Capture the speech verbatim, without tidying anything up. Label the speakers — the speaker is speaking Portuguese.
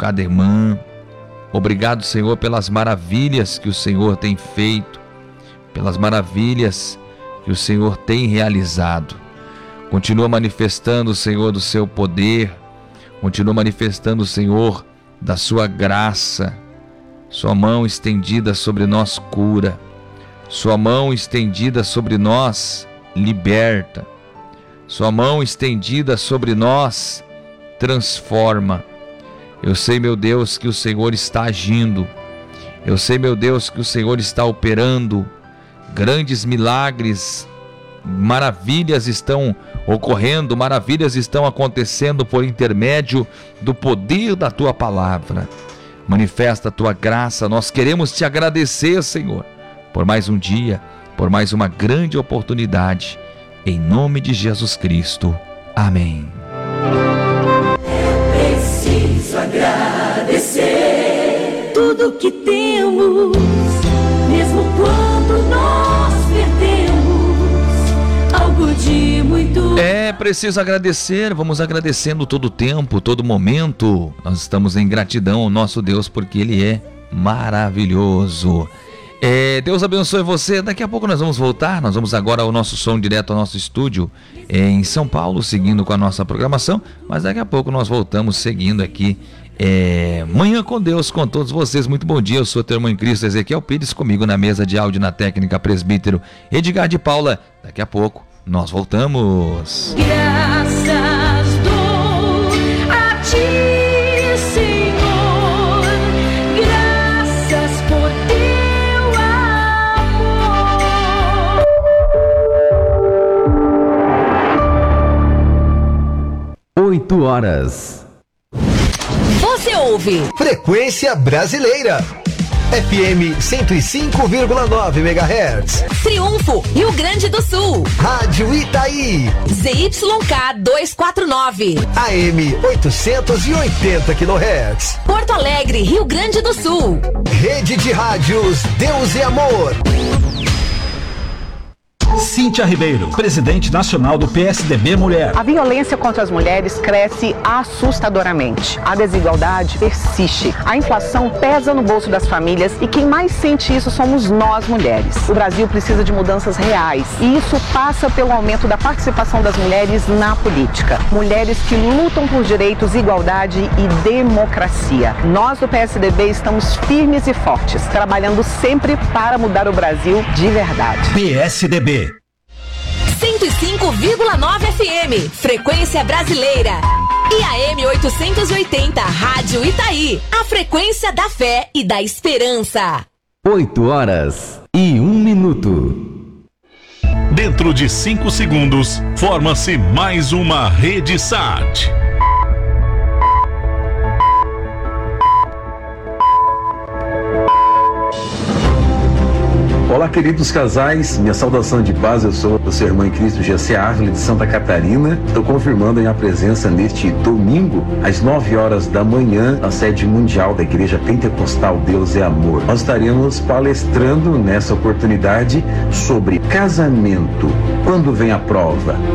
Speaker 1: cada irmã. Obrigado, Senhor, pelas maravilhas que o Senhor tem feito, pelas maravilhas que o Senhor tem realizado. Continua manifestando, Senhor, do seu poder, continua manifestando, Senhor, da sua graça. Sua mão estendida sobre nós cura, sua mão estendida sobre nós liberta, sua mão estendida sobre nós transforma. Eu sei, meu Deus, que o Senhor está agindo, eu sei, meu Deus, que o Senhor está operando, grandes milagres, maravilhas estão ocorrendo, maravilhas estão acontecendo por intermédio do poder da Tua palavra. Manifesta a Tua graça, nós queremos Te agradecer, Senhor, por mais um dia, por mais uma grande oportunidade, em nome de Jesus Cristo. Amém.
Speaker 2: É preciso agradecer tudo que temos, mesmo quando nós perdemos algo de muito.
Speaker 1: É preciso agradecer, vamos agradecendo todo o tempo, todo momento. Nós estamos em gratidão ao nosso Deus, porque Ele é maravilhoso. É, Deus abençoe você. Daqui a pouco nós vamos voltar. Nós vamos agora ao nosso som direto ao nosso estúdio é, em São Paulo, seguindo com a nossa programação. Mas daqui a pouco nós voltamos seguindo aqui é, Manhã com Deus, com todos vocês. Muito bom dia, eu sou teu irmão em Cristo, Ezequiel Pires, comigo na mesa de áudio, na técnica, presbítero Edgar de Paula. Daqui a pouco nós voltamos.
Speaker 2: Graças dou a Ti, Senhor, graças por Teu amor.
Speaker 3: Oito horas.
Speaker 4: Você ouve
Speaker 5: Frequência Brasileira, F M cento e cinco vírgula nove megahertz.
Speaker 4: Triunfo, Rio Grande do Sul.
Speaker 5: Rádio Itaí,
Speaker 4: Z Y K duzentos e quarenta e nove.
Speaker 5: A M oitocentos e oitenta quilohertz.
Speaker 4: Porto Alegre, Rio Grande do Sul.
Speaker 5: Rede de Rádios Deus e Amor.
Speaker 6: Cíntia Ribeiro, presidente nacional do P S D B Mulher.
Speaker 7: A violência contra as mulheres cresce assustadoramente. A desigualdade persiste. A inflação pesa no bolso das famílias e quem mais sente isso somos nós, mulheres. O Brasil precisa de mudanças reais e isso passa pelo aumento da participação das mulheres na política. Mulheres que lutam por direitos, igualdade e democracia. Nós do P S D B estamos firmes e fortes, trabalhando sempre para mudar o Brasil de verdade.
Speaker 6: P S D B
Speaker 4: cento e cinco vírgula nove F M, Frequência Brasileira. E a M oitocentos e oitenta, Rádio Itaí, a frequência da fé e da esperança.
Speaker 3: Oito horas e um minuto.
Speaker 8: Dentro de cinco segundos, forma-se mais uma Rede Sat.
Speaker 9: Olá, queridos casais, minha saudação de paz, eu sou o seu irmão em Cristo, G C Arley, de Santa Catarina. Estou confirmando a minha presença neste domingo, às nove horas da manhã, na sede mundial da Igreja Pentecostal Deus é Amor. Nós estaremos palestrando nessa oportunidade sobre casamento, quando vem a prova.